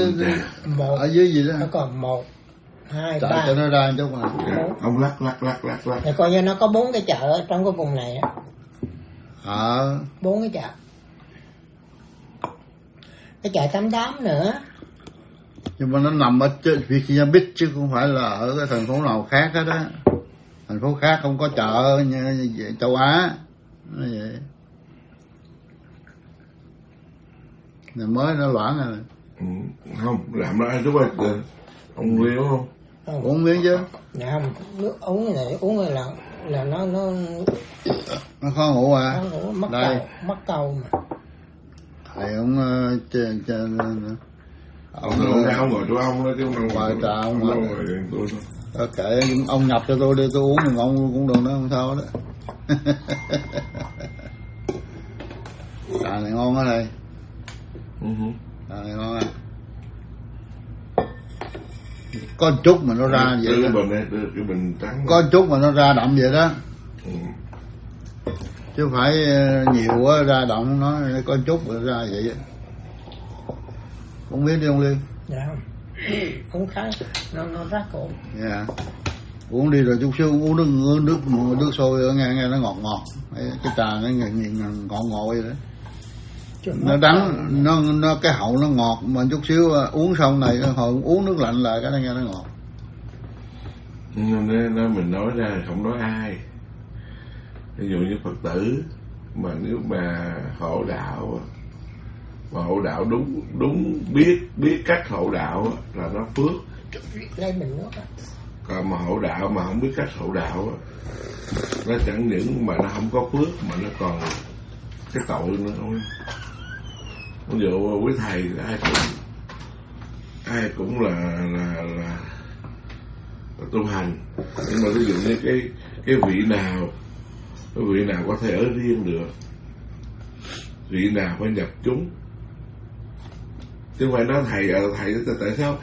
Một ở dưới gì đó nó còn 1, 2, chợ 3 cho nó ra chút mà ông lắc thì coi như nó có 4 cái chợ ở trong cái vùng này á. 4 cái chợ. Cái chợ 88 nữa. Nhưng mà nó nằm ở Virginia Beach chứ không phải là ở cái thành phố nào khác hết á. Thành phố khác không có chợ như châu Á. Nó vậy. Này mới nó loãng rồi. Không, làm nó ai lúc ấy ông Liêu không? Uống miếng chứ. Dạ không, nước uống này uống là nó khó ngủ à. Khó ngủ, mắc câu mà. Thầy ông ông ra ông ngồi chỗ ông đó chứ ông ngồi trà ông ngồi tôi kệ ông nhập cho tôi đi tôi uống thì ông cũng được đó không sao đó. Trà này ngon á thầy. Trà này ngon à. Có chút mà nó ra vậy đó. Cái bình trắng có chút mà nó ra đậm vậy đó. Chứ phải nhiều quá ra đậm nó có chút mà ra vậy đó. Không biết đi ông Liên. Dạ không. Uống khá nó rát cổ. Dạ. Uống đi rồi chút xíu uống nước sôi ở nghe nó ngọt. Cái trà nó ngọt vậy đó. Nó đắng, nó cái hậu nó ngọt mà chút xíu uống xong này hồi uống nước lạnh lại cái nó nghe nó ngọt. Nên mình nói ra không nói ai. Ví dụ như Phật tử mà nếu mà hộ đạo mà hộ đạo đúng biết cách hộ đạo là nó phước. Lấy mình nước. Còn mà hộ đạo mà không biết cách hộ đạo nó chẳng những mà nó không có phước mà nó còn cái tội nữa thôi. Ví dụ quý thầy ai cũng là tu hành, nhưng mà ví dụ như cái vị nào có thể ở riêng được, vị nào phải nhập chúng, chứ không phải nói thầy tại sao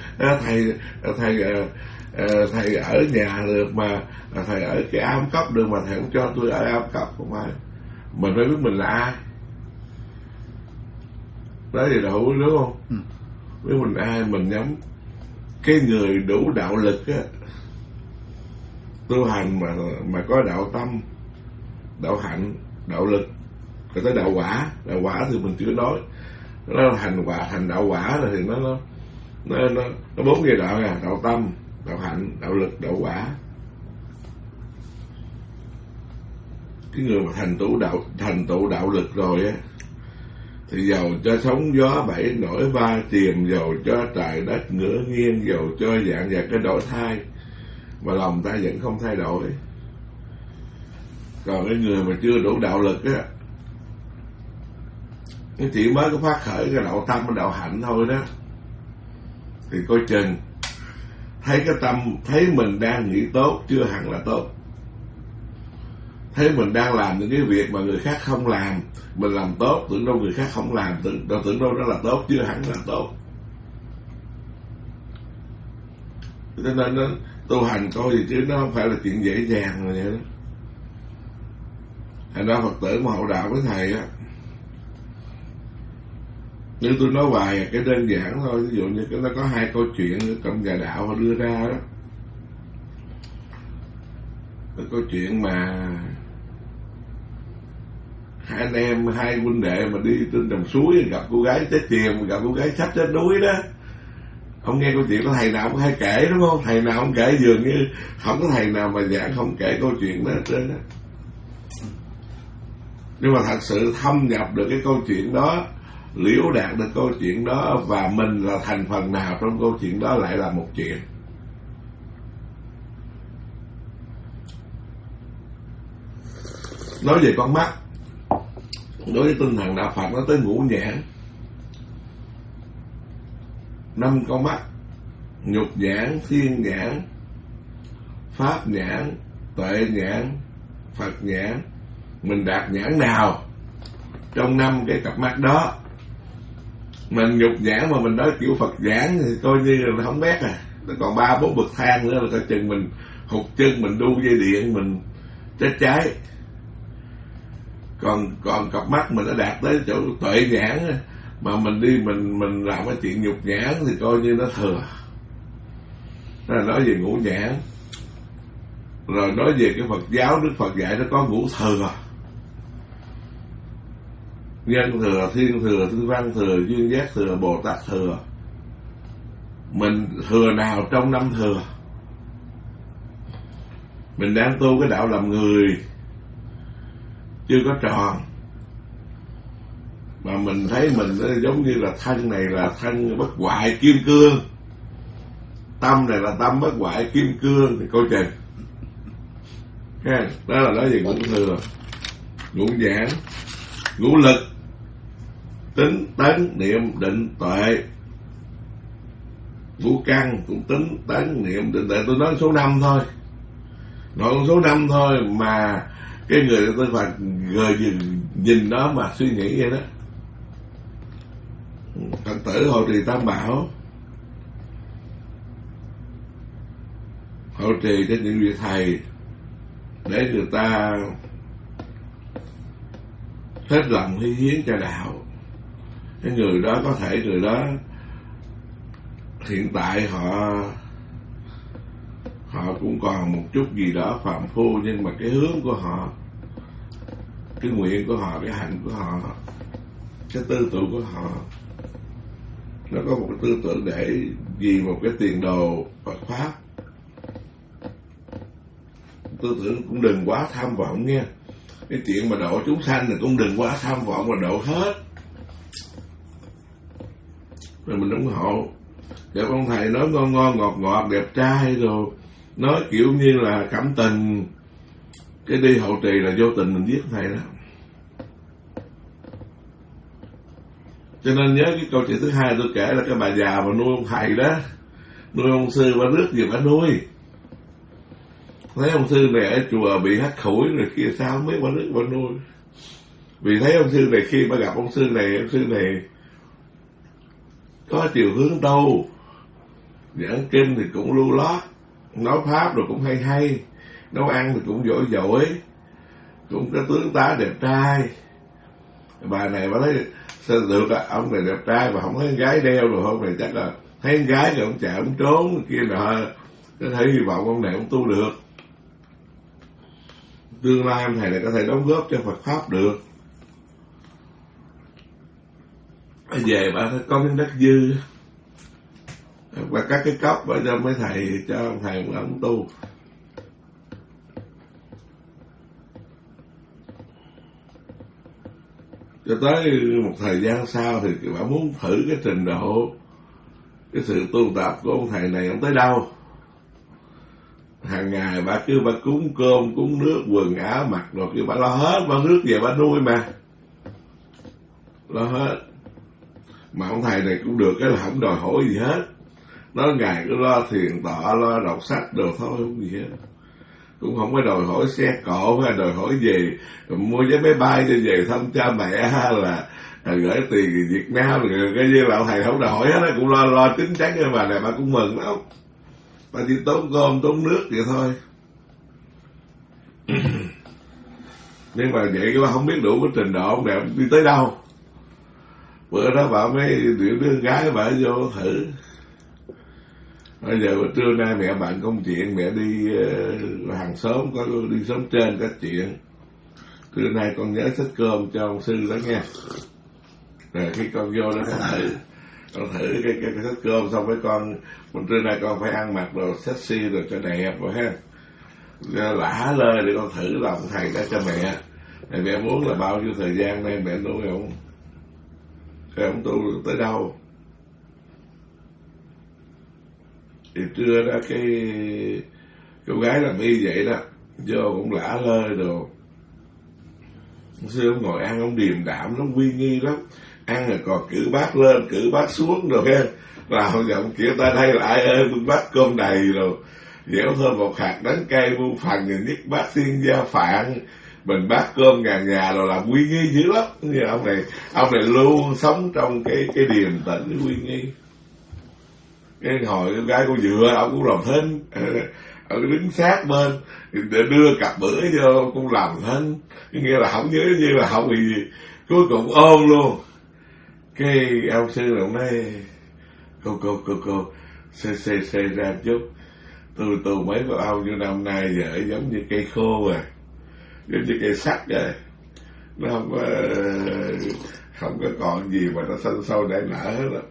thầy ở nhà được mà thầy ở cái am cấp được mà thầy không cho tôi ở am cấp, không phải. Mình phải biết mình là ai đó thì đủ đúng không? Biết mình ai mình nhắm cái người đủ đạo lực á, tu hành mà có đạo tâm, đạo hạnh, đạo lực, rồi tới đạo quả thì mình chưa nói. Nó thành đạo quả rồi thì nó 4 giai đoạn à: đạo tâm, đạo hạnh, đạo lực, đạo quả. Cái người mà thành tựu đạo lực rồi á thì dầu cho sóng gió bảy nổi ba chìm, dầu cho trời đất ngửa nghiêng, dầu cho dạng vật cái đổi thay mà lòng ta vẫn không thay đổi. Còn cái người mà chưa đủ đạo lực á, cái chỉ mới có phát khởi cái đạo tâm, cái đạo hạnh thôi đó, thì coi chừng thấy cái tâm, thấy mình đang nghĩ tốt chưa hẳn là tốt, thấy mình đang làm những cái việc mà người khác không làm, mình làm tốt, tưởng đâu người khác không làm, tưởng đâu đó là tốt, chưa hẳn là tốt. Cho nên nó tu hành coi gì chứ nó không phải là chuyện dễ dàng rồi vậy đó. Thành ra Phật tử mà hộ đạo với thầy á, như tôi nói hoài cái đơn giản thôi, ví dụ như nó có 2 câu chuyện trong nhà đạo họ đưa ra đó. Cái câu chuyện mà hai anh em, 2 huynh đệ mà đi trên dòng suối gặp cô gái chết chìm, gặp cô gái sắp chết đuối đó. Ông nghe câu chuyện của thầy nào cũng hay kể đúng không? Thầy nào cũng kể, dường như không có thầy nào mà giảng không kể câu chuyện đó hết trơn á. Nhưng mà thật sự thâm nhập được cái câu chuyện đó, liễu đạt được câu chuyện đó, và mình là thành phần nào trong câu chuyện đó lại là một chuyện. Nói về con mắt, đối với tinh thần đạo Phật nó tới ngũ nhãn, 5 con mắt: nhục nhãn, thiên nhãn, pháp nhãn, tuệ nhãn, Phật nhãn. Mình đạt nhãn nào trong 5 cái cặp mắt đó? Mình nhục nhãn mà mình nói kiểu Phật nhãn thì coi như là không bét à. Nó còn 3-4 bậc thang nữa là coi chừng mình hụt chân, mình đu dây điện, mình chết cháy. Còn cặp mắt mình đã đạt tới chỗ tuệ nhãn mà mình đi mình làm cái chuyện nhục nhãn thì coi như nó thừa. Đó là nói về ngũ nhãn. Rồi nói về cái Phật giáo, Đức Phật dạy nó có ngũ thừa: nhân thừa, thiên thừa, tư văn thừa, duyên giác thừa, Bồ Tát thừa. Mình thừa nào trong năm thừa? Mình đang tu cái đạo làm người chưa có tròn, mà mình thấy mình nó giống như là thân này là thân bất hoại kim cương, tâm này là tâm bất hoại kim cương, thì coi chừng. Đó là nói về ngũ thừa. Ngũ nhãn, ngũ lực: tính, tấn, niệm, định, tuệ. Ngũ căn cũng tính, tấn, niệm, định, tuệ. Tôi nói số 5 thôi, nói số 5 thôi mà cái người tôi phải gờ nhìn đó mà suy nghĩ vậy đó. Phật tử hộ trì Tam Bảo, hộ trì cho những vị thầy để người ta hết lòng hy hiến cho đạo. Cái người đó có thể người đó hiện tại họ cũng còn một chút gì đó phàm phu, nhưng mà cái hướng của họ, cái nguyện của họ, cái hạnh của họ, cái tư tưởng của họ, nó có một cái tư tưởng để vì một cái tiền đồ Phật pháp. Tư tưởng cũng đừng quá tham vọng nha. Cái chuyện mà độ chúng sanh thì cũng đừng quá tham vọng mà độ hết. Rồi mình ủng hộ. Để ông thầy nói ngon ngon ngọt ngọt đẹp trai rồi, nói kiểu như là cảm tình, cái đi hậu trì là vô tình mình giết thầy đó. Cho nên nhớ cái câu chuyện thứ hai tôi kể là cái bà già mà nuôi ông thầy đó, nuôi ông sư, bà rước gì bà nuôi. Thấy ông sư này ở chùa bị hắt khủi rồi kia sao mấy bà rước bà nuôi. Vì thấy ông sư này, khi bà gặp ông sư này có chiều hướng tu, giảng kinh thì cũng lưu lót, nói pháp rồi cũng hay, nấu ăn thì cũng giỏi, cũng có tướng tá đẹp trai. Bà này bà thấy sao được à, ông này đẹp trai mà không thấy con gái đeo rồi, hôm này chắc là thấy con gái rồi ông chạy ông trốn kia nọ, có thể hy vọng ông này ông tu được, tương lai ông thầy này có thể đóng góp cho Phật pháp được. Về bà có miếng đất dư, bà cắt cái cốc bà cho mấy thầy, cho ông thầy ông tu. Cho tới một thời gian sau thì bà muốn thử cái trình độ, cái sự tu tập của ông thầy này ông tới đâu. Hàng ngày bà cứ bà cúng cơm, cúng nước, quần áo mặc rồi kêu bà lo hết, bà rước về bà nuôi mà. Lo hết. Mà ông thầy này cũng được cái là không đòi hỏi gì hết. Nói ngày cứ lo thiền tọa, lo đọc sách đồ thôi, không gì hết. Cũng không có đòi hỏi xe cộ hay đòi hỏi gì mua vé máy bay cho về thăm cha mẹ, hay là gửi tiền Việt Nam, rồi cái như là ông thầy không đòi hỏi hết, cũng lo chính chắn cho bà này, bà cũng mừng lắm. Bà chỉ tốn cơm tốn nước vậy thôi. Nhưng mà vậy cái bà không biết đủ cái trình độ ông đẹp đi tới đâu. Bữa đó bà mới điệu đứa gái bà vô thử. Bây giờ bữa trưa nay mẹ bận công chuyện, mẹ đi hàng xóm, có đi xóm trên các chuyện. Trưa nay con nhớ xách cơm cho ông sư đó nha. Rồi khi con vô đó con thử cái xách cơm, xong với con trưa nay con phải ăn mặc đồ sexy rồi cho đẹp rồi ha. Lả lơi để con thử lòng thầy đó cho mẹ. Mẹ muốn là bao nhiêu thời gian nay mẹ nuôi ông, ông tu được tới đâu. Thì trưa đó cái cô gái làm y vậy đó, vô cũng lả lơi đồ. Xưa ông ngồi ăn ông điềm đạm, nó uy nghi lắm. Ăn rồi còn cử bát lên, cử bát xuống rồi ha. Vào giọng kiểu ta đây là ai ơi, bát cơm đầy rồi. Dẻo thơm một hạt đắng cay muôn phần, rồi nhất bát xiên gia phạn. Mình bát cơm nhà rồi làm uy nghi dữ lắm. Nhưng ông này luôn sống trong cái điềm tĩnh, cái uy nghi. Cái hồi con gái con dựa, ông cũng làm thinh, ông đứng sát bên để đưa cặp bữa vô, cũng làm thinh, nghĩa là không nhớ như là không bị gì, cuối cùng ôm luôn. Cái ông sư là ông nói cô xe ra chút, tôi mấy con ong như năm nay giờ giống như cây khô rồi, giống như cây sắt rồi, nó không có còn gì mà nó xanh sâu để nở hết rồi.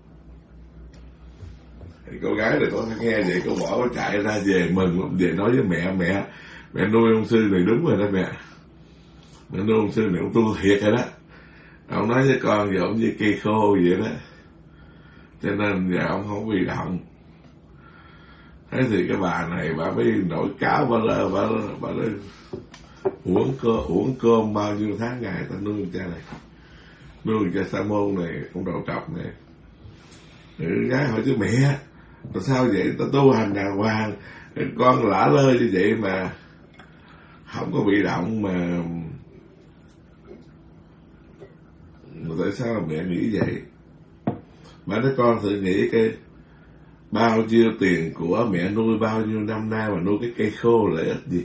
Thì cô gái này có nghe vậy, cô bỏ chạy ra về mừng lắm, về nói với mẹ nuôi ông sư này đúng rồi đó mẹ nuôi ông sư này ông tu thiệt rồi đó, ông nói với con giờ ông như cây khô vậy đó, cho nên giờ ông không bị động. Thế thì cái bà này bà mới nổi cáo, bà nói uổng cơm bao nhiêu tháng ngày ta nuôi cha này, nuôi cha sa môn này, ông đầu trọc này. Gái hỏi chứ mẹ, tại sao vậy, ta tu hành đàng hoàng, con lả lơi như vậy mà không có bị động mà tại sao mẹ nghĩ vậy? Bà nói con thử nghĩ cái bao nhiêu tiền của mẹ nuôi bao nhiêu năm nay mà nuôi cái cây khô lợi ích gì?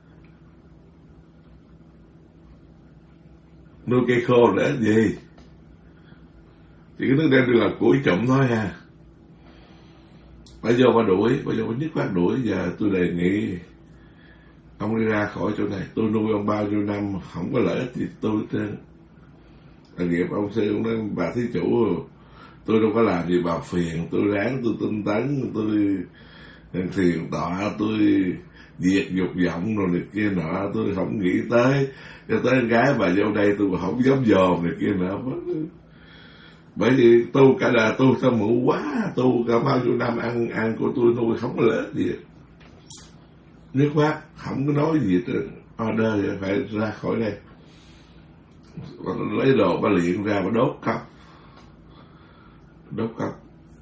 Nuôi cây khô lợi ích gì? Chỉ cái nước đem được là củi trộm thôi ha. Bây giờ bà nhất quát đuổi, giờ tôi đề nghị ông đi ra khỏi chỗ này, tôi nuôi ông bao nhiêu năm không có lợi ích gì tôi hết trơn. Nghiệp ông sư ông nói bà thí chủ, tôi đâu có làm gì bà phiền, tôi ráng, tôi tinh tấn, tôi thiền tọa, tôi diệt dục vọng rồi này kia nọ, tôi không nghĩ tới cho tới con gái bà vô đây tôi không dám dòm này kia nọ. Bởi vì tu cả đời tu sao mụ quá, tu cả bao nhiêu năm ăn của tôi nuôi không có lợi gì, nước mắt không có nói gì hết, order phải ra khỏi đây. Bà lấy đồ bà luyện ra bà đốt cốc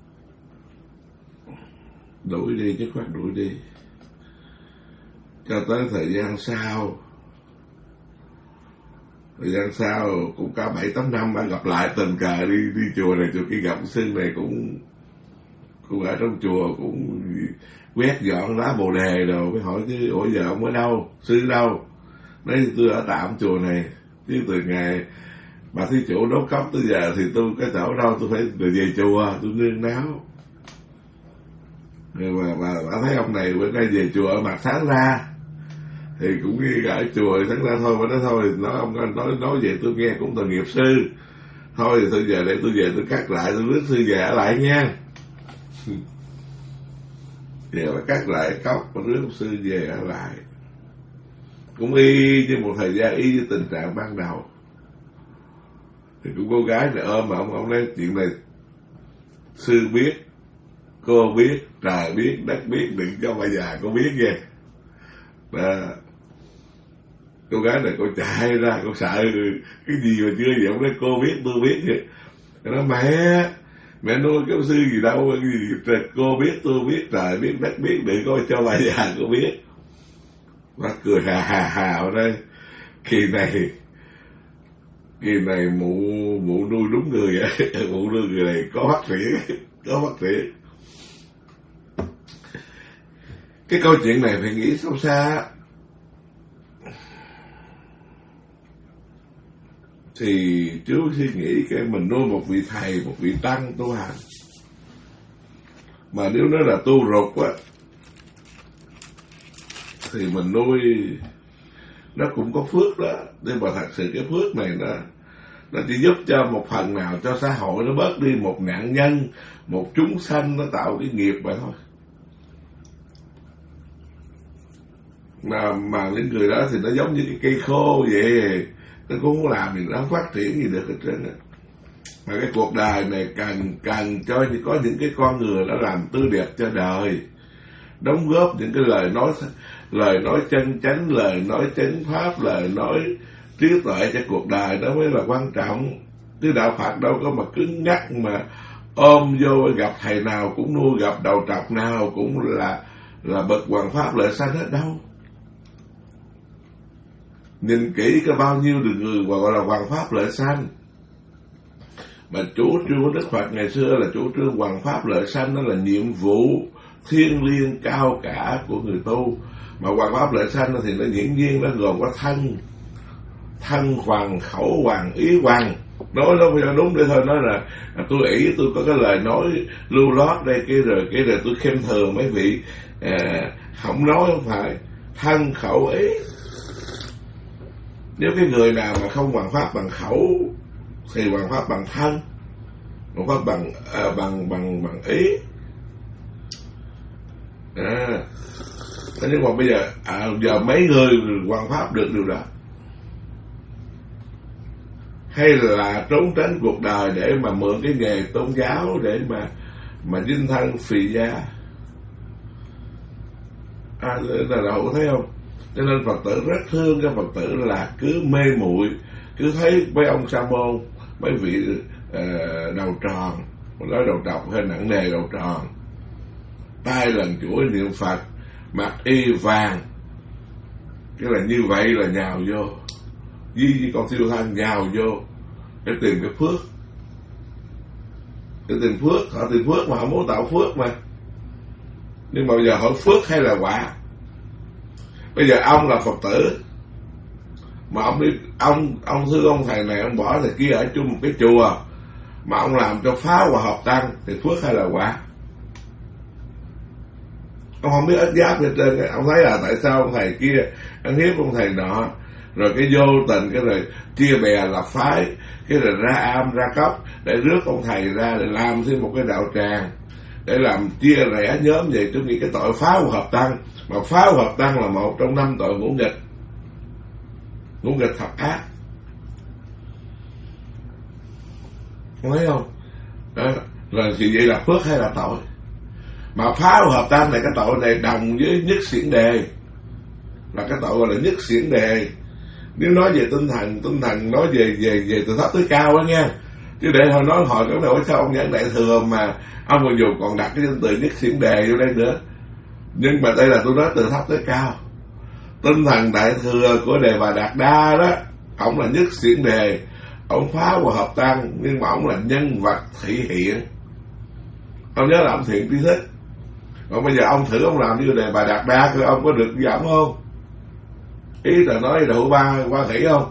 đuổi đi, chứ khoát đuổi đi. Cho tới thời gian sau cũng cả 7-8 năm bà gặp lại tình cờ đi chùa này chùa kia, gặp sư này cũng ở trong chùa, cũng quét dọn lá bồ đề rồi, mới hỏi chứ ủa giờ ông ở đâu, sư đâu? Nói tôi ở tạm chùa này, chứ từ ngày bà thí chủ đốt cốc tới giờ thì tôi cái chỗ đâu tôi phải về chùa tôi nương náo. Rồi mà bà thấy ông này bữa nay về chùa mặt sáng ra thì cũng đi ở chùa sáng ra thôi, mà nói thôi nói ông nói vậy tôi nghe cũng tội nghiệp sư, thôi thì tôi giờ để tôi về tôi cắt lại, tôi rước sư về ở lại nha. Giờ bà cắt lại cốc và rước sư về ở lại, cũng y như một thời gian y như tình trạng ban đầu. Thì cũng cô gái này ôm mà ông nói chuyện này sư biết, cô biết, trời biết, đất biết, đừng cho bà già cô biết nghe. Đó. Cô gái này cô chạy ra, cô sợ cái gì mà chưa vậy, ông nói cô biết, tôi biết vậy. Nó mẹ nuôi cái sư gì đâu, gì cô biết, tôi biết, trời biết, đất biết, đừng có cho bà già cô biết. Bác cười hà ở đây. Kỳ này mụ nuôi đúng người vậy. Mụ nuôi người này có phát triển. Cái câu chuyện này phải nghĩ sâu xa. Thì chú suy nghĩ cái mình nuôi một vị thầy, một vị tăng tu hành, mà nếu nó là tu rụt á thì mình nuôi nó cũng có phước đó. Nhưng mà thật sự cái phước này nó chỉ giúp cho một phần nào cho xã hội, nó bớt đi một nạn nhân, một chúng sanh, nó tạo cái nghiệp vậy thôi. Mà những người đó thì nó giống như cái cây khô vậy, nó cũng không làm gì, nó không phát triển gì được hết trơn á. Mà cái cuộc đời này cần cho có những cái con người đã làm tươi đẹp cho đời, đóng góp những cái lời nói chân chánh, lời nói chánh pháp, lời nói trí tuệ cho cuộc đời, đó mới là quan trọng. Chứ đạo Phật đâu có mà cứng nhắc mà ôm vô, gặp thầy nào cũng nuôi, gặp đầu trọc nào cũng là bậc hoàng pháp lợi sanh hết đâu. Nhìn kỹ có bao nhiêu được người gọi là hoàng pháp lợi sanh. Mà chủ trương của Đức Phật ngày xưa là chủ trương hoàng pháp lợi sanh, đó là nhiệm vụ thiêng liêng cao cả của người tu. Mà hoàng pháp lợi sanh thì nó hiển nhiên nó gồm có thân hoàng, khẩu hoàng, ý hoàng. Nói nó phải đúng để thôi. Nói là tôi ý tôi có cái lời nói lưu lót đây kia rồi tôi khen thường mấy vị không nói, không phải thân khẩu ý. Nếu cái người nào mà không hoàn pháp bằng khẩu thì hoàn pháp bằng thân, hoàn pháp bằng ý. Thế nhưng mà bây giờ giờ mấy người hoàn pháp được điều đó, hay là trốn tránh cuộc đời để mà mượn cái nghề tôn giáo để mà dinh thân phì gia. Là hữu thấy không? Cho nên Phật tử rất thương các Phật tử là cứ mê muội, cứ thấy mấy ông sa môn, mấy vị đầu tròn, nói đầu trọc hơi nặng nề đầu tròn, tay lần chuỗi niệm Phật, mặc y vàng, cái là như vậy là nhào vô, với con siêu thân nhào vô để tìm cái phước, để tìm phước. Họ tìm phước mà họ muốn tạo phước mà. Nhưng mà bây giờ hỏi phước hay là quả? Bây giờ ông là Phật tử mà ông đi, ông thương ông thầy này, ông bỏ thầy kia ở chung một cái chùa mà ông làm cho phá hòa hợp tăng thì phước hay là quả? Ông không biết ích giáp hết trơn. Ông thấy là tại sao ông thầy kia ăn hiếp ông thầy nọ, rồi cái vô tình cái rồi chia bè lập phái, cái rồi ra am ra cốc để rước ông thầy ra để làm thêm một cái đạo tràng, để làm chia rẽ nhóm về. Tôi nghĩ cái tội phá hòa hợp tăng, mà phá hòa hợp tăng là một trong 5 tội ngũ nghịch, ngũ nghịch thập ác. Không thấy không? Đó. Rồi thì vậy là phước hay là tội? Mà phá hòa hợp tăng này, cái tội này đồng với nhất xiển đề, là cái tội gọi là nhất xiển đề. Nếu nói về tinh thần nói về từ thấp tới cao đó nha. Chứ để hồi nói hỏi cái nào sao ông Nhẫn Đại Thừa mà ông còn dùng còn đặt cái từ nhất xiển đề vô đây nữa. Nhưng mà đây là tôi nói từ thấp tới cao. Tinh thần Đại Thừa của Đề Bà Đạt Đa đó, ông là nhất xiển đề, ông phá hòa hợp tăng, nhưng mà ông là nhân vật thị hiện. Ông nhớ là ông thiện tri thức. Còn bây giờ ông thử ông làm như Đề Bà Đạt Đa thì ông có được giảm không? Ý là nói là hữu ba quan hỷ không?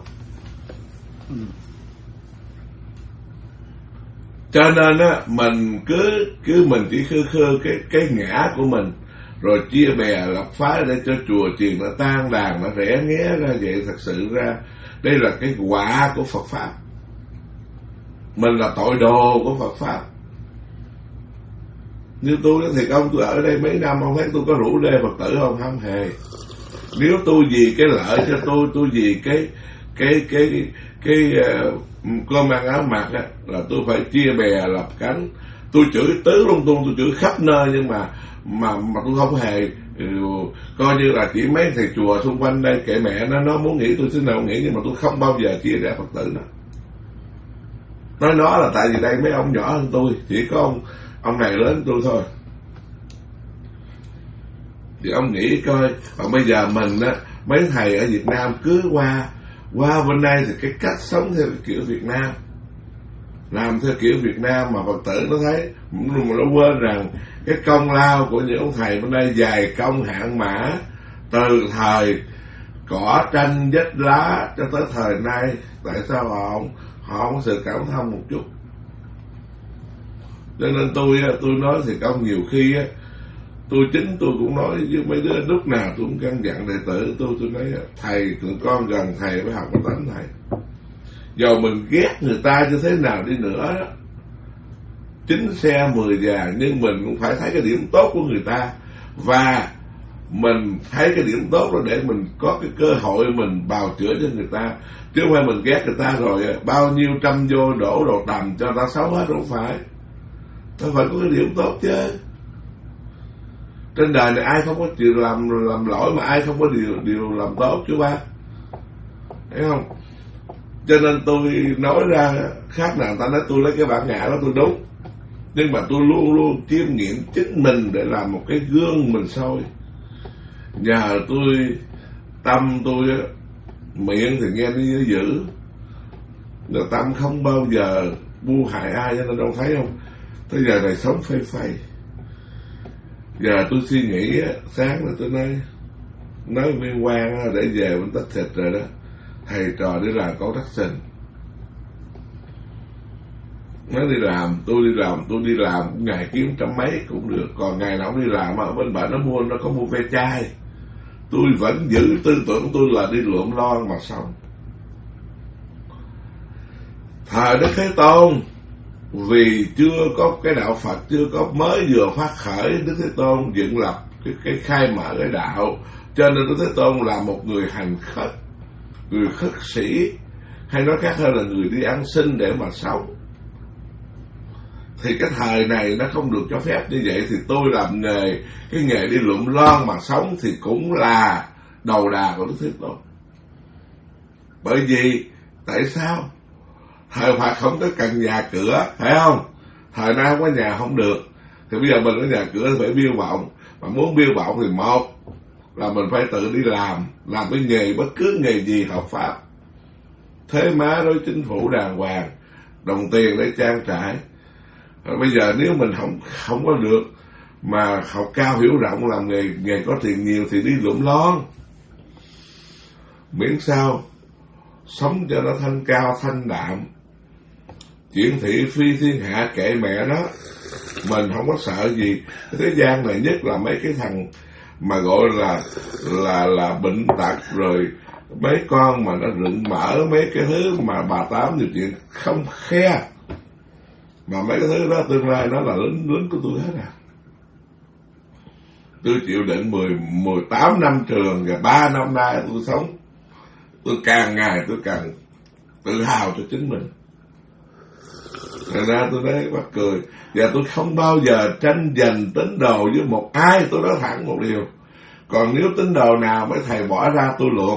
Cho nên á, mình cứ mình chỉ khư cái ngã của mình, rồi chia bè lập phái để cho chùa chiền nó tan đàn, nó rẽ nghé ra. Vậy thật sự ra đây là cái quả của Phật Pháp. Mình là tội đồ của Phật Pháp. Như tôi thì ông tôi ở đây mấy năm, ông thấy tôi có rủ rê Phật tử không? Không hề. Nếu tôi vì cái lợi cho tôi vì cái con mang áo mặc á, là tôi phải chia bè lập cánh. Tôi chửi tứ lung tung, tôi chửi khắp nơi, nhưng mà tôi không hề coi như là chỉ mấy thầy chùa xung quanh đây kệ mẹ nó muốn nghĩ tôi xin nào nghĩ, nhưng mà tôi không bao giờ chia rẽ Phật tử nó. Nói nó là tại vì đây mấy ông nhỏ hơn tôi, chỉ có ông này lớn hơn tôi thôi. Thì ông nghĩ coi, còn bây giờ mình á, mấy thầy ở Việt Nam cứ qua bên đây thì cái cách sống theo kiểu Việt Nam, làm theo kiểu Việt Nam mà Phật tử nó thấy, mà nó quên rằng cái công lao của những ông thầy bên đây dài công hạn mã, từ thời cỏ tranh vết lá cho tới thời nay. Tại sao họ không có sự cảm thông một chút? Cho nên tôi nói thì ông nhiều khi á, tôi cũng nói với mấy đứa, lúc nào tôi cũng căn dặn đệ tử tôi nói thầy, tụi con gần thầy phải học cái tánh thầy. Dù mình ghét người ta như thế nào đi nữa đó, 9 xe 10 già, nhưng mình cũng phải thấy cái điểm tốt của người ta, và mình thấy cái điểm tốt đó để mình có cái cơ hội mình bào chữa cho người ta. Chứ không phải mình ghét người ta rồi bao nhiêu trăm vô đổ đồ tầm cho ta xấu hết, không phải. Ta phải có cái điểm tốt chứ. Trên đời này ai không có chịu làm lỗi, mà ai không có điều làm tốt chứ ba, thấy không? Cho nên tôi nói ra khác nào ta nói tôi lấy cái bản ngã đó tôi đúng, nhưng mà tôi luôn luôn chiêm nghiệm chính mình để làm một cái gương mình soi. Nhờ tôi tâm tôi miệng thì nghe nó dữ, nhưng tâm không bao giờ bu hại ai, cho nên đâu thấy không? Tới giờ này sống phây phây. Giờ tôi suy nghĩ sáng là tôi nói viên quan để về bên Tách Thịt rồi đó, thầy trò đi làm có đắc sinh. Nó đi làm, tôi đi làm ngày kiếm trăm mấy cũng được. Còn ngày nào đi làm ở bên bạn nó có mua ve chai, tôi vẫn giữ tư tưởng tôi là đi lượm lon mà sống. Thời Đức Thế Tôn vì chưa có cái đạo Phật, chưa có mới vừa phát khởi, Đức Thế Tôn dựng lập cái khai mở cái đạo, cho nên Đức Thế Tôn là một người hành khất, người khất sĩ, hay nói khác hơn là người đi ăn xin để mà sống. Thì cái thời này nó không được cho phép như vậy, thì tôi làm nghề, cái nghề đi lượm lon mà sống thì cũng là đầu đà của Đức Thế Tôn. Bởi vì tại sao? Thời Phật không có cần nhà cửa, phải không? Thời nay không có nhà không được, thì bây giờ mình có nhà cửa phải biêu vọng. Mà muốn biêu vọng thì một là mình phải tự đi làm cái nghề, bất cứ nghề gì hợp pháp, thuế má đối chính phủ đàng hoàng, đồng tiền để trang trải. Rồi bây giờ nếu mình không có được mà học cao hiểu rộng, làm nghề có tiền nhiều thì đi lượm lon, miễn sao sống cho nó thanh cao thanh đạm, chuyện thị phi thiên hạ kệ mẹ nó, mình không có sợ gì. Thế gian này nhất là mấy cái thằng mà gọi là bệnh tật, rồi mấy con mà nó rụng mỡ, mấy cái thứ mà bà Tám nhiều chuyện không khe, mà mấy cái thứ đó tương lai nó là lính của tôi hết à. Tôi chịu đựng 18 năm trường, và 3 năm nay tôi sống, tôi càng ngày tôi càng tự hào cho chính mình. Thành ra tôi thấy bắt cười. Và tôi không bao giờ tranh giành tín đồ với một ai, tôi nói thẳng một điều. Còn nếu tín đồ nào mấy thầy bỏ ra tôi lượm.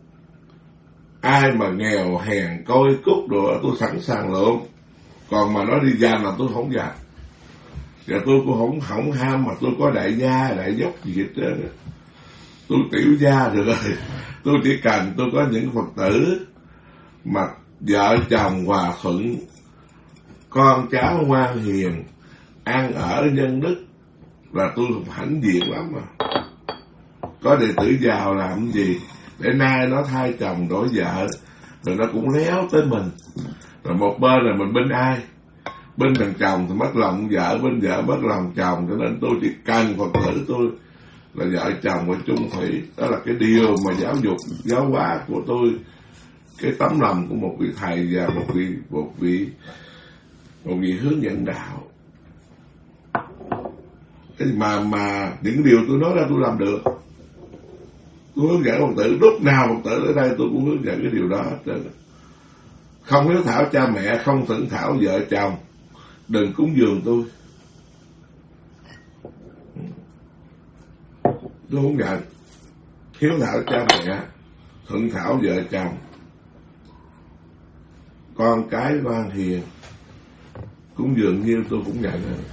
Ai mà nghèo hèn coi cúc đồ tôi sẵn sàng lượm. Còn mà nói đi giành là tôi không giành. Và tôi cũng không ham mà tôi có đại gia, đại dốc gì hết trơn. Tôi tiểu gia được rồi. Tôi chỉ cần tôi có những Phật tử mà vợ chồng hòa thuận, con cháu ngoan hiền, ăn ở nhân đức là tôi hãnh diện lắm mà. Có đệ tử giàu làm gì để nay nó thay chồng đổi vợ, rồi nó cũng léo tới mình. Rồi một bên là mình bên ai? Bên thằng chồng thì mất lòng vợ, bên vợ mất lòng chồng. Cho nên tôi chỉ cần Phật tử tôi là vợ chồng và chung thủy. Đó là cái điều mà giáo dục, giáo hóa của tôi, cái tấm lòng của một vị thầy và một vị hướng dẫn đạo. Cái mà những điều tôi nói ra tôi làm được. Tôi hướng dẫn Phật tử, lúc nào Phật tử ở đây tôi cũng hướng dẫn cái điều đó hết trơn. Không hiếu thảo cha mẹ, không thượng thảo vợ chồng, đừng cúng dường tôi. Tôi không nhận. Hiếu thảo cha mẹ, thượng thảo vợ chồng, con cái ngoan hiền, cúng dường nhiêu tôi cũng nhận rồi.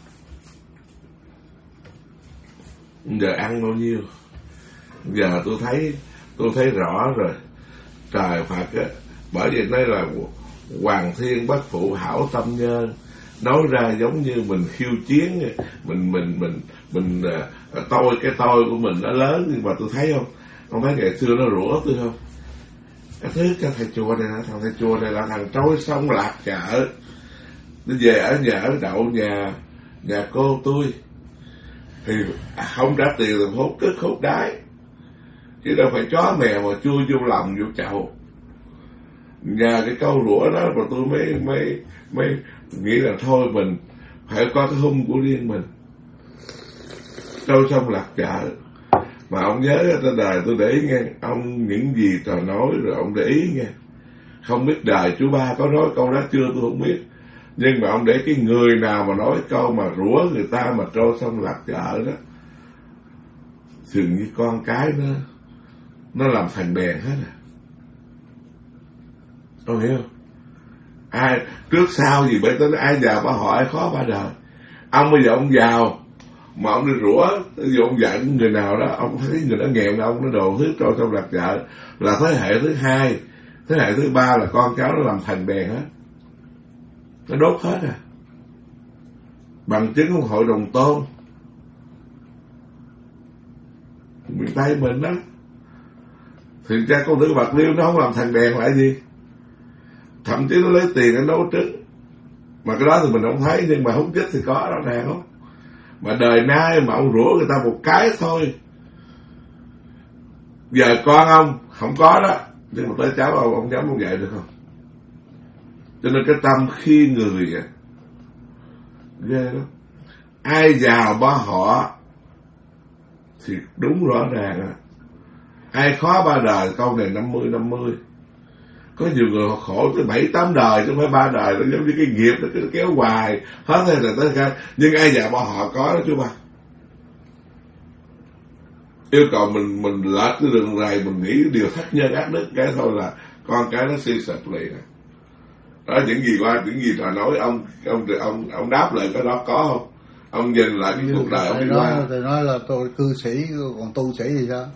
Giờ ăn bao nhiêu? Giờ tôi thấy rõ rồi. Trời Phật á, bởi vì đây là hoàng thiên bất phụ hảo tâm nhân, nói ra giống như mình khiêu chiến, mình tôi cái tôi của mình nó lớn. Nhưng mà tôi thấy không, ông thấy ngày xưa nó rủa tôi không? Cái thầy chùa này là thằng chùa này là thằng trôi sông lạc chợ, nó về ở nhà ở đậu nhà cô tôi thì không trả tiền thì hốt cứt hốt đái, chứ đâu phải chó mèo mà chui vô lòng vô chậu. Nhờ cái câu rủa đó mà tôi mới nghĩ là thôi mình phải có cái hung của riêng mình. Trôi sông lạc chợ. Mà ông nhớ trên đời tôi để ý nghe, ông những gì trò nói rồi ông để ý nghe. Không biết đời chú Ba có nói câu đó chưa tôi không biết. Nhưng mà ông để cái người nào mà nói câu mà rủa người ta mà trôi sông lạc chợ đó, dường như con cái nó làm thành đèn hết à. Ông hiểu không? Ai trước sau gì bởi tới ai giàu bà họ, ai khó ba đời. Ông bây giờ ông giàu mà ông đi rủa, ví dụ ông giận người nào đó, ông thấy người đó nghèo, ông nó đồ thứ trôi trong lạc chợ, là thế hệ thứ hai, thế hệ thứ ba là con cháu nó làm thành đèn hết, nó đốt hết à. Bằng chứng của hội đồng tôn miền Tây mình đó, thì cha con nữ Bạc Liêu nó không làm thằng đèn lại gì, thậm chí nó lấy tiền nó nấu trứng, mà cái đó thì mình không thấy, nhưng mà hút chích thì có rõ ràng không. Mà đời nay mà ông rủa người ta một cái thôi, giờ con ông không có đó, nhưng mà tới cháu ông dám không dạy được không? Cho nên cái tâm khi người ghê lắm. Ai giàu ba họ thì đúng rõ ràng. Ai khó ba đời, câu này 50-50. Có nhiều người họ khổ tới 7-8 đời chứ không phải 3 đời, nó giống như cái nghiệp nó cứ kéo hoài hết thế là tới cái. Nhưng ai giàu ba họ có đó chú ba. Yêu cầu mình lệch cái đường rầy, mình nghĩ điều thất nhân ác đức cái thôi là con cái nó suy sụp liền. Đó, những gì qua những gì là nói ông đáp lại cái đó có không? Ông nhìn lại cái cuộc đời ông đi qua. Thầy nói là tôi cư sĩ, còn tu sĩ thì sao?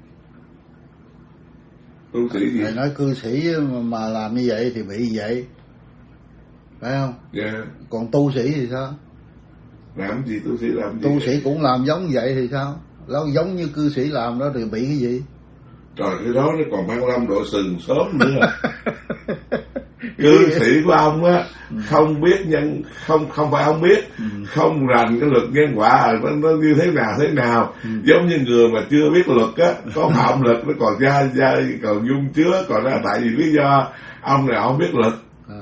Tu sĩ gì? Thầy nói cư sĩ mà làm như vậy thì bị vậy, phải không? Yeah. Còn tu sĩ thì sao? Làm gì tu sĩ làm gì? Tu sĩ cũng làm giống vậy thì sao? Nó giống như cư sĩ làm đó thì bị cái gì? Trời, cái đó nó còn mang 5 độ sừng sớm nữa. Cư sĩ của ông á không biết nhân, không phải ông biết, không rành cái luật nhân quả nó như thế nào. Giống như người mà chưa biết luật á, có phạm luật nó còn ra còn dung chứa, còn ra tại vì lý do ông này ông biết luật.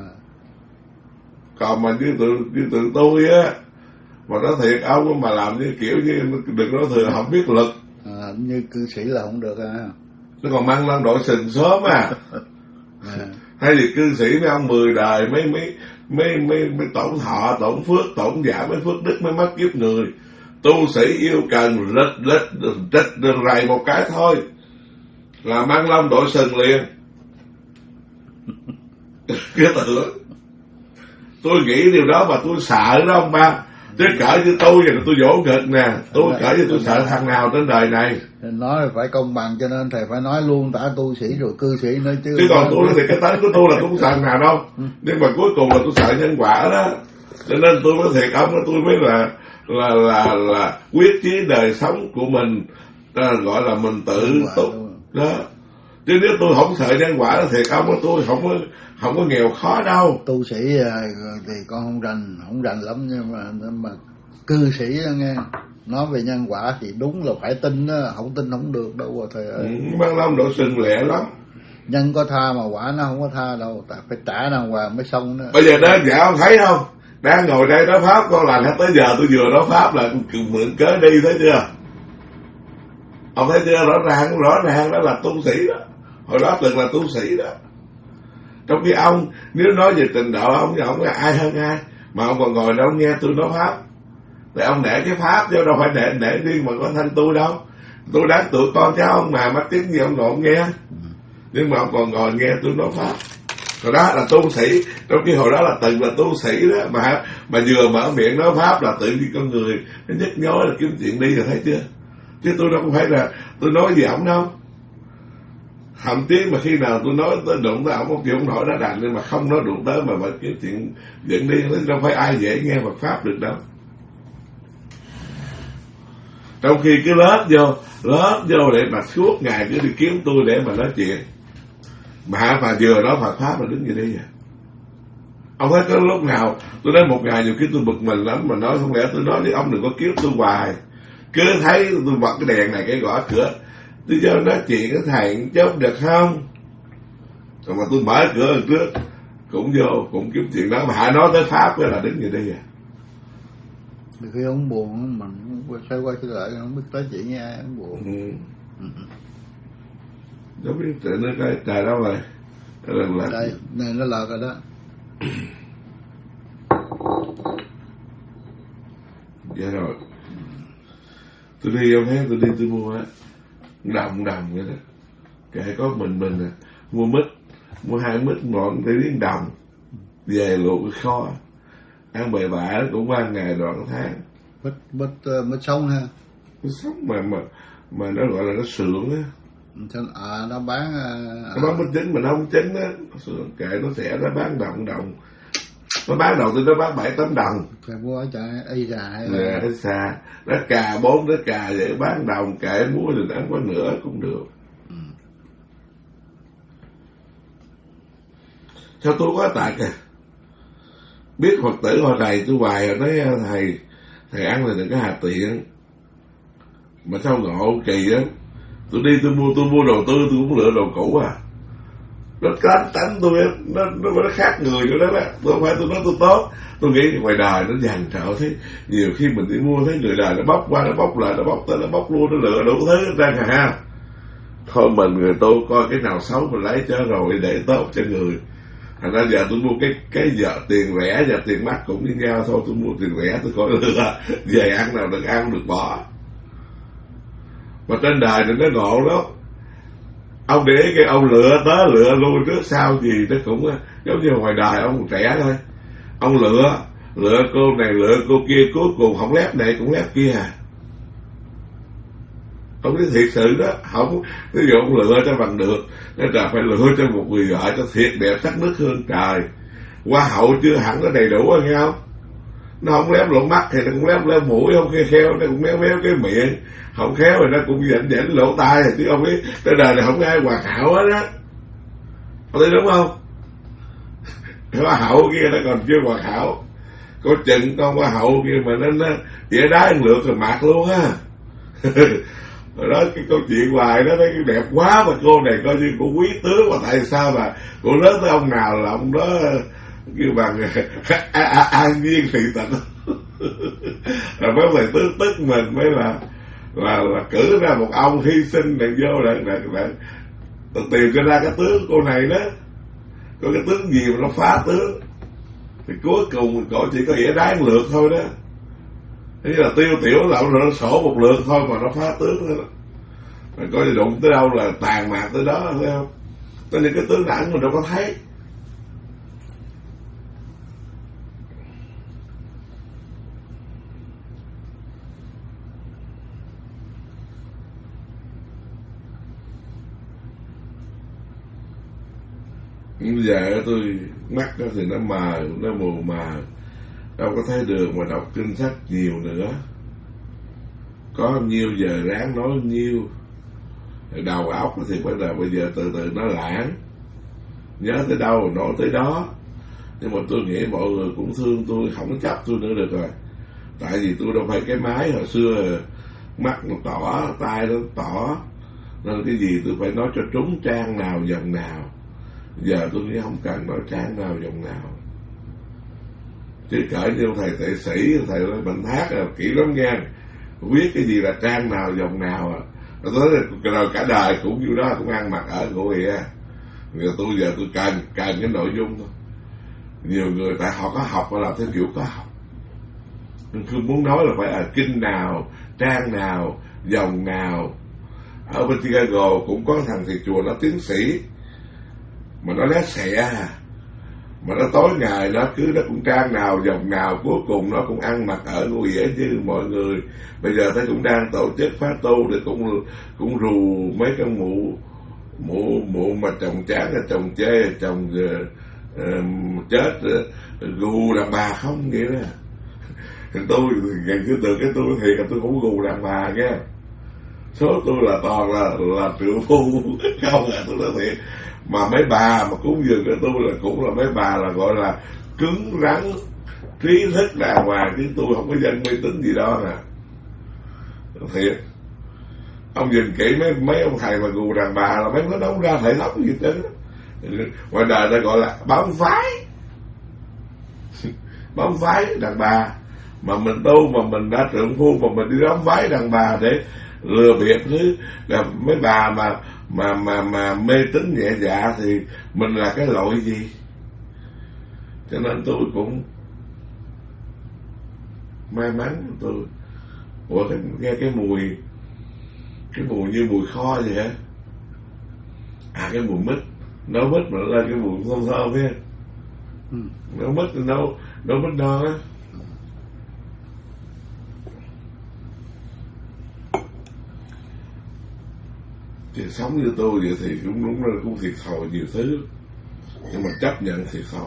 Còn mà như tụi tôi á, mà nói thiệt ông mà làm như kiểu như đừng nói thừa không biết luật. Như cư sĩ là không được à. Nó còn mang 5 độ sừng sớm à. Hay thì cư sĩ mấy ông 10 đời mới tổn thọ, tổn phước, tổn giả, mới phước đức, mới mất kiếp người. Tu sĩ yêu cần trích đường rầy một cái thôi là mang 5 độ sừng liền. Cái tưởng tôi nghĩ điều đó mà tôi sợ đó ông ba. Chứ cỡ như tôi vậy tôi vỗ ngực nè, tôi cỡ như tôi sợ thằng nào trên đời này. Nói phải công bằng, cho nên thầy phải nói luôn cả tu sĩ rồi cư sĩ nữa chứ. Chứ còn tôi thì cái tánh của tôi là tôi không sợ thằng nào đâu. Nhưng mà cuối cùng là tôi sợ nhân quả đó. Cho nên tôi mới thiệt ông đó, tôi mới là quyết chí đời sống của mình, gọi là mình tự túc đó. Chứ nếu tôi không sợ nhân quả thì ông đó tôi không có nghèo khó đâu. Tu sĩ thì con không rành lắm, nhưng mà cư sĩ nghe nói về nhân quả thì đúng là phải tin đó, không tin không được đâu thầy ơi. Mang 5 độ sừng lẹ lắm. Nhân có tha mà quả nó không có tha đâu, ta phải trả đàng hoàng mới xong nữa. Bây giờ đơn giản ông thấy không, đang ngồi đây nói pháp con lành hết tới giờ tôi vừa nói pháp là mượn cớ đi, thấy chưa? Ông thấy chưa? Rõ ràng đó là tu sĩ đó, hồi đó từng là tu sĩ đó. Trong khi ông nếu nói về trình độ ông là ai hơn ai, mà ông còn ngồi đó ông nghe tôi nói pháp thì ông nể cái pháp chứ đâu phải nể riêng mà có thân tôi đâu. Tôi đáng tuổi con cháu ông mà mắc tiếng gì ông ngồi ông nghe, nhưng mà ông còn ngồi nghe tôi nói pháp. Hồi đó là tu sĩ, trong khi hồi đó là từng là tu sĩ đó, mà vừa mở miệng nói pháp là tự nhiên con người nó nhức nhối là kiếm chuyện đi rồi, thấy chưa? Chứ tôi đâu có phải là tôi nói gì ổng đâu. Thậm chí mà khi nào tôi nói tới đụng tới ổng chịu không nổi đó đành, nhưng mà không nói đụng tới mà kiếm chuyện dẫn đi, đâu phải ai dễ nghe Phật pháp được đâu. Trong khi cứ lớp vô để mà suốt ngày cứ đi kiếm tôi để mà nói chuyện, mà vừa nói Phật pháp mà đứng vậy đi à. Ông thấy có lúc nào tôi nói một ngày nhiều khi tôi bực mình lắm, mà nói không lẽ tôi nói với ông đừng có kiếm tôi hoài, cứ thấy tôi bật cái đèn này cái gõ cửa tôi vô nói chuyện với thầy chút được không? Rồi mà tôi mở cửa lần trước cũng vô cũng kiếm chuyện đó, mà hãy nói tới pháp cái là đứng vậy đi à. Khi ông buồn mình xoay qua xoay lại không biết nói chuyện với ai, ông buồn. Đâu biết nó cái trời đâu rồi. Đây này nó lọt rồi đó. Dạ rồi. Tôi đi ông thấy tôi đi tôi mua á đồng vậy đó, kệ có mình à, mua mít, mua 2 mít ngọn để miếng đồng về luộc cái kho ăn bề bả cũng qua ngày đoạn tháng. Mít sống ha, mít sống mà nó gọi là nó sượng á. Nó bán nó bán mít chín mà nó không chín á, sượng kệ nó sẽ nó bán đồng nó bán đầu tiên nó bán 7-8 đồng. Phải mua ở chợ y già hay là ở xa nó cà 4 đứa cà vậy bán đồng, kệ mua thì ăn có nửa cũng được. Sao tôi có tạc à? Biết Phật tử họ thầy tôi hoài, họ nói thầy ăn là đừng có hạt tiện. Mà sao ngộ kỳ lắm. Tôi đi tôi mua đồ tư, tôi cũng lựa đồ cũ à. Nó tánh tôi á, nó khác người chỗ đó đó. Tôi không phải tôi nói tôi tốt. Tôi nghĩ ngoài đời nó dằn trọ thế. Nhiều khi mình đi mua thấy người đời nó bóc qua, nó bóc lại, nó bóc tới, nó bóc luôn, nó lựa đủ thứ hết ra cả ha. Thôi mình người tôi coi cái nào xấu mình lấy cho rồi để tốt cho người. Thành ra giờ tôi mua cái giờ tiền rẻ và tiền mắc cũng như nhau thôi. Tôi mua tiền rẻ tôi coi lựa. Về ăn nào được ăn được bỏ. Mà trên đời thì nó ngộ lắm. Ông để cái ông lựa tới lựa lui trước sau gì nó cũng giống như ngoài đời ông còn trẻ thôi. Ông lựa cô này lựa cô kia, cuối cùng không lép này cũng lép kia à. Ông nói thiệt sự đó, không, ví dụ ông lựa cho bằng được, nên là phải lựa cho một người vợ cho thiệt đẹp sắc nước hương trời. Hoa hậu chưa hẳn nó đầy đủ nghe không? Nó không lép lỗ mắt thì nó cũng lép mũi, không khéo nó cũng méo cái miệng, không khéo rồi nó cũng dảnh lỗ tai, chứ không biết tới đời này không ai hoàn hảo hết á. Có thấy đúng không? Hoa hậu kia nó còn chưa hoàn hảo, có chừng con hoa hậu kia mà nó dễ đá lượt rồi mạc luôn á. Đó cái câu chuyện hoài đó, cái đẹp quá mà cô này coi như cô quý tướng, mà tại sao mà cô lớn tới ông nào là ông đó kêu bằng an nhiên thị tịnh. Rồi mới phải tức mình mới là cử ra một ông hy sinh để vô là tìm cho ra cái tướng cô này đó. Có cái tướng gì mà nó phá tướng, thì cuối cùng cổ chỉ có nghĩa đáng lượt thôi đó. Thế là tiêu tiểu lậu rồi sổ một lượt thôi mà nó phá tướng đó. Mà coi như đụng tới đâu là tàn mạc tới đó, thấy không? Có những cái tướng đẳng mình đâu có thấy. Bây giờ tôi mắt thì nó mờ, nó mù mờ, đâu có thấy được mà đọc kinh sách nhiều nữa. Có nhiêu giờ ráng nói nhiêu. Đầu óc thì bây giờ từ từ nó lãng, nhớ tới đâu nói tới đó. Nhưng mà tôi nghĩ mọi người cũng thương tôi, không chấp tôi nữa được rồi. Tại vì tôi đâu phải cái máy hồi xưa mắt nó tỏ, tai nó tỏ, nên cái gì tôi phải nói cho trúng trang nào dòng nào. Giờ tôi nghĩ không cần nói trang nào dòng nào. Chứ cỡ như thầy tệ sĩ, thầy Mạnh Thác kỹ lắm nghe, viết cái gì là trang nào dòng nào à. Rồi cả đời cũng như đó, cũng ăn mặc ở ngộ nghĩa. Giờ tôi cần cái nội dung thôi. Nhiều người tại họ có học, họ làm theo kiểu có học, nên cứ muốn nói là phải kinh nào, trang nào, dòng nào. Ở bên Chicago cũng có thằng thầy chùa nó tiến sĩ mà nó lét xẹ, mà nó tối ngày nó cũng trang nào dòng nào, cuối cùng nó cũng ăn mặc ở ngôi dễ như mọi người. Bây giờ thấy cũng đang tổ chức phát tu để cũng rù mấy cái mụ mà chồng chán là chồng chê, chồng chết, gù đàn bà không nghĩa đó. Tôi gần như từ cái tôi thiệt là tôi không gù đàn bà nha. Số tôi là toàn là triệu phu không là tôi nói thiệt. Mà mấy bà mà cúng dường cho tôi là cũng là mấy bà là gọi là cứng rắn, trí thức đàng hoàng, chứ tôi không có dân mê tín gì đó nè. Thiệt. Ông nhìn kỹ mấy ông thầy mà gù đàn bà là mấy nó đóng ra thể lắm gì chứ. Ngoài đời ta gọi là bám phái đàn bà. Mà mình tu mà mình đã trượng phu mà mình đi đóng phái đàn bà để lừa bịp thứ là mấy bà mà mê tín nhẹ dạ thì mình là cái loại gì. Cho nên tôi cũng may mắn tôi nghe cái mùi như mùi kho vậy hả? Cái mùi mít, nấu mít mà nó lên cái mùi thơm thơm á. Nấu mít nấu mít non á. Thì sống như tôi vậy thì cũng đúng là cũng thiệt thòi nhiều thứ, nhưng mà chấp nhận thiệt thòi.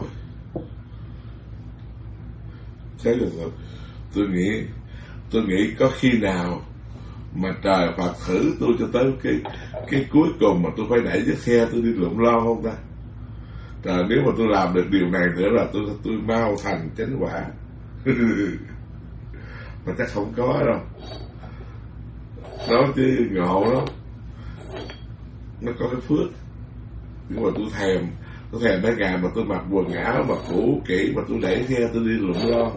Thế là tôi nghĩ có khi nào mà trời Phật thử tôi cho tới cái cuối cùng mà tôi phải đẩy chiếc xe tôi đi lụm lo không ta? Rồi nếu mà tôi làm được điều này nữa là tôi mau thành chánh quả. Mà chắc không có đâu. Đó chứ ngộ lắm. Nó có cái phước. Nhưng mà tôi thèm mấy ngày mà tôi mặc quần áo mà cũ kỹ mà tôi đẩy xe tôi đi lượm lo.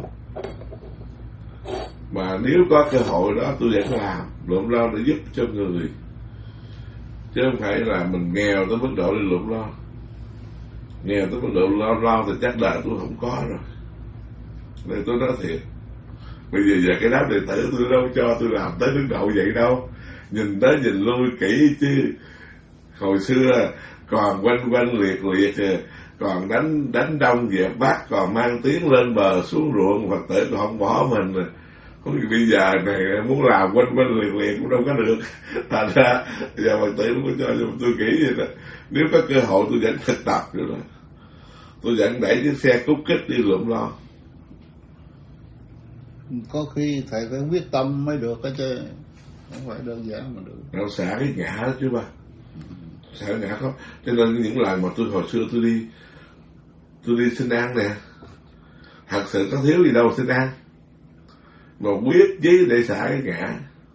Mà nếu có cơ hội đó tôi vẫn làm lượm lo để giúp cho người, chứ không phải là mình nghèo tới mức độ đi lượm lo. Nghèo tới mức độ lo thì chắc là tôi không có rồi. Nên tôi nói thiệt, bây giờ cái đám đệ tử tôi đâu cho tôi làm tới mức độ vậy đâu. Nhìn tới nhìn lui kỹ chứ. Hồi xưa còn quanh liệt còn đánh đông dẹp bắc, còn mang tiếng lên bờ xuống ruộng, Phật tử còn không bỏ mình rồi. Không, bây giờ này muốn làm quanh liệt cũng đâu có được. Thành ra giờ Phật tử muốn cho tôi nghĩ vậy đó. Nếu có cơ hội tôi vẫn thực tập rồi đó. Tôi vẫn đẩy chiếc xe cút kích đi lượm lo. Có khi thầy phải quyết tâm mới được đó chứ, không phải đơn giản mà được. Nó xả cái ngã đó chứ ba. Xả ngã không. Cho nên những lần mà hồi xưa tôi đi xin ăn nè, thật sự có thiếu gì đâu xin ăn, mà quyết chí để xả cái ngã.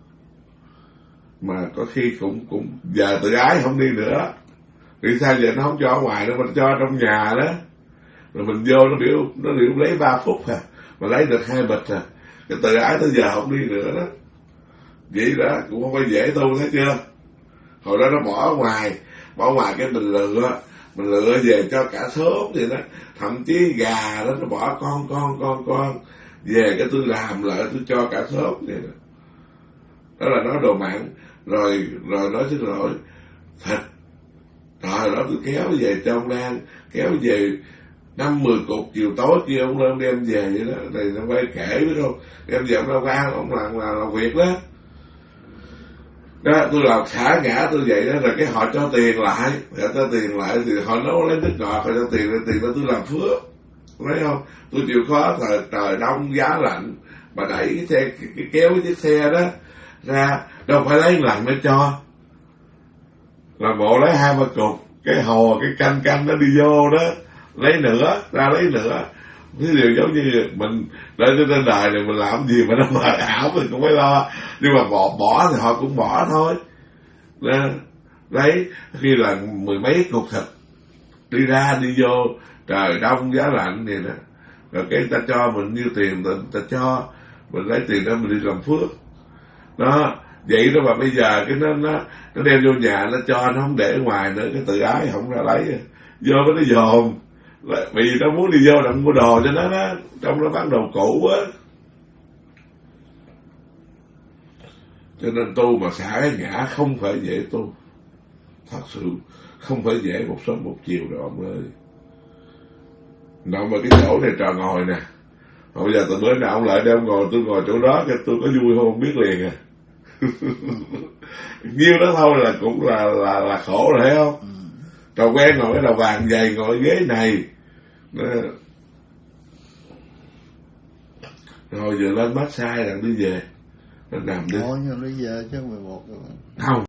Mà có khi cũng giờ tự ái không đi nữa. Vì sao giờ nó không cho ở ngoài nữa, mình cho trong nhà đó. Rồi mình vô nó biểu lấy 3 phút à, mà lấy được 2 bịch à. Cái tự ái tới giờ không đi nữa đó. Vậy đó cũng không phải dễ tu, thấy chưa? Hồi đó nó bỏ ngoài cái mình lựa về cho cả xóm vậy đó. Thậm chí gà đó nó bỏ con về cái tôi làm lại tôi cho cả xóm vậy đó. Đó là nói đồ mặn. Rồi nói xin lỗi thịt. Rồi đó tôi kéo về cho ông Lan, kéo về 5-10 cục chiều tối kia ông lên đem về vậy đó. Này nó quay kể biết không, đem về ông đâu ăn, ông làm việc đó. Đó, tôi làm xả ngã tôi vậy đó, rồi cái họ cho tiền lại thì họ nấu lấy nước ngọt, họ cho tiền đó tôi làm phước, thấy không? Tôi chịu khó trời đông giá lạnh mà đẩy cái xe, kéo cái chiếc xe đó ra, đâu phải lấy lần để cho, là bộ lấy 2-3 cục, cái hồ cái canh nó đi vô đó, lấy nữa. Cái điều giống như mình để trên đời này mình làm gì mà nó mờ ảo mình cũng phải lo, nhưng mà bỏ thì họ cũng bỏ thôi. Lấy khi là 10 mấy cục thịt đi ra đi vô trời đông giá lạnh vậy đó, rồi cái ta cho mình nhiêu tiền ta cho mình, lấy tiền đó mình đi làm phước đó. Vậy đó mà bây giờ cái nó đem vô nhà nó cho, nó không để ngoài nữa, cái tự ái không ra lấy, vô cái nó dồn. Vì nó muốn đi vô là mua đồ cho nó đó, trong nó bán đồ cũ á. Cho nên tu mà xả cái ngã không phải dễ tu, thật sự không phải dễ một sớm một chiều đâu ông ơi. Nào mà cái chỗ này trò ngồi nè, bây giờ từ bữa nào ông lại đem ngồi, tôi ngồi chỗ đó cái tôi có vui không biết liền à. Nhiêu đó thôi là cũng là khổ rồi, thấy không? Trò quen ngồi cái đầu vàng dày, ngồi ghế này rồi giờ lên massage rồi đi về, nó nằm đi. Thôi nhưng đi về chứ 11 rồi. Không.